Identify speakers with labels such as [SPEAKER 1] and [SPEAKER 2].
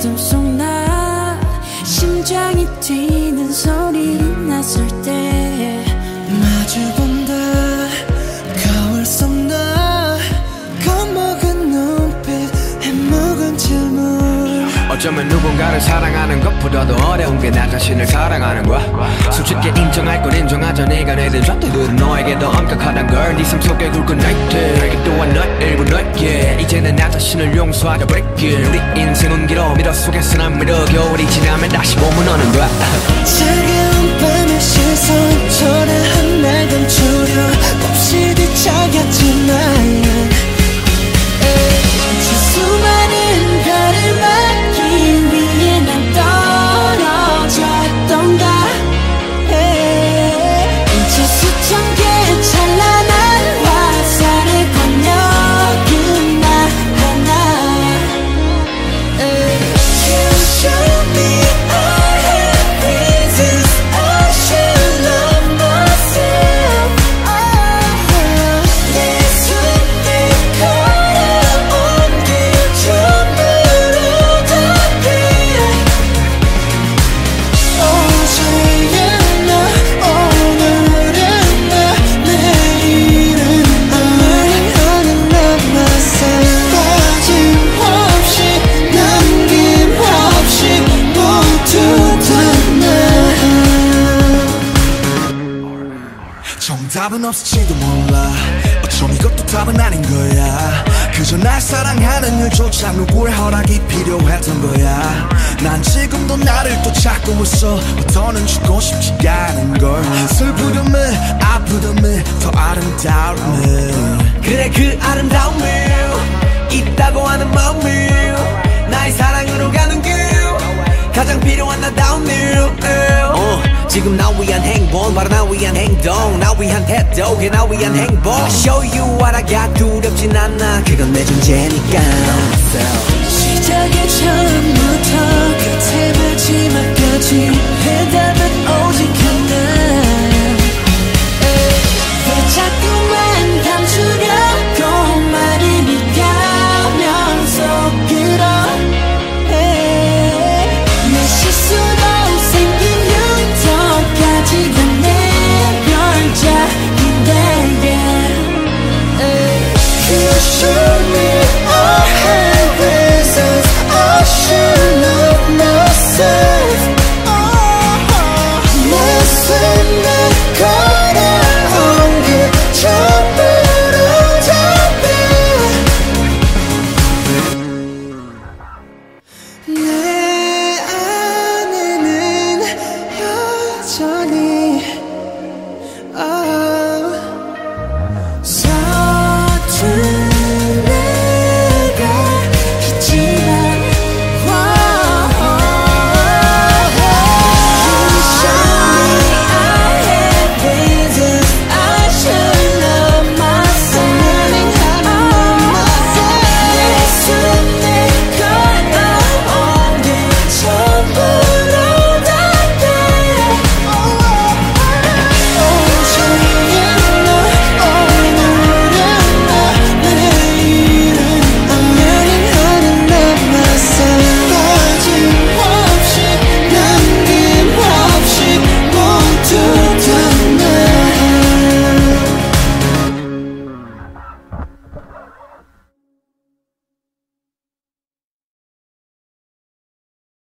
[SPEAKER 1] 어둠 속 나 심장이 뛰는 소리 났을 때
[SPEAKER 2] 마주본다 거울 속 나 겁먹은 눈빛 해묵은 질문
[SPEAKER 3] 어쩌면 누군가를 사랑하는 것보다도 어려운 게 나 자신을 사랑하는 거야. 솔직히 인정할 건 인정하자. 네가 내든 잣대들은 너에게 더 엄격하단 걸. 네 삶 속에 굵은 나이트 내게 또한 너의 일부 너에게 이제는 나 자신을 용서하자 break it. 우리 인생은 길어 미러 속에서 난 미러 겨울이 지나면 다시 봄은 오는 거야.
[SPEAKER 2] 차가운 밤의 시선 초라한 날 감추려 몹시 뒤척였지 나의
[SPEAKER 1] 수많은 별을 막기 위해 난 떨어졌던가 이제 수천 개의 찬란한 화살을 건너긴 나 하나
[SPEAKER 2] You show me I have reasons I should love myself 내 손에 걸어온 길 전부로 덮게 어제의 나 오늘의 나 내일은 나는 love myself 빠짐없이 남김없이 모두 다나 정답은 없을지도 몰라 어쩜 이것도 답은 아닌 거야 그저 날 사랑하는 일조차 누구의 허락이 필요했던 거야 난 지금도 나를 또 찾고 있어 더는 죽고 싶지가 않은 걸 슬프렴에 아프렴에 더 아름다움에
[SPEAKER 3] 그래 그 아름다움이 있다고 하는 마음이 나의 사랑으로 가는 길 가장 필요한 나다운 일 지금 나 위한 행복 바로 나 위한 행동 나 위한 태도 그게 나 위한 행복 I show you what I got 두렵진 않아 그건 내 존재니까
[SPEAKER 1] 시작의 처음부터 끝에 마지막까지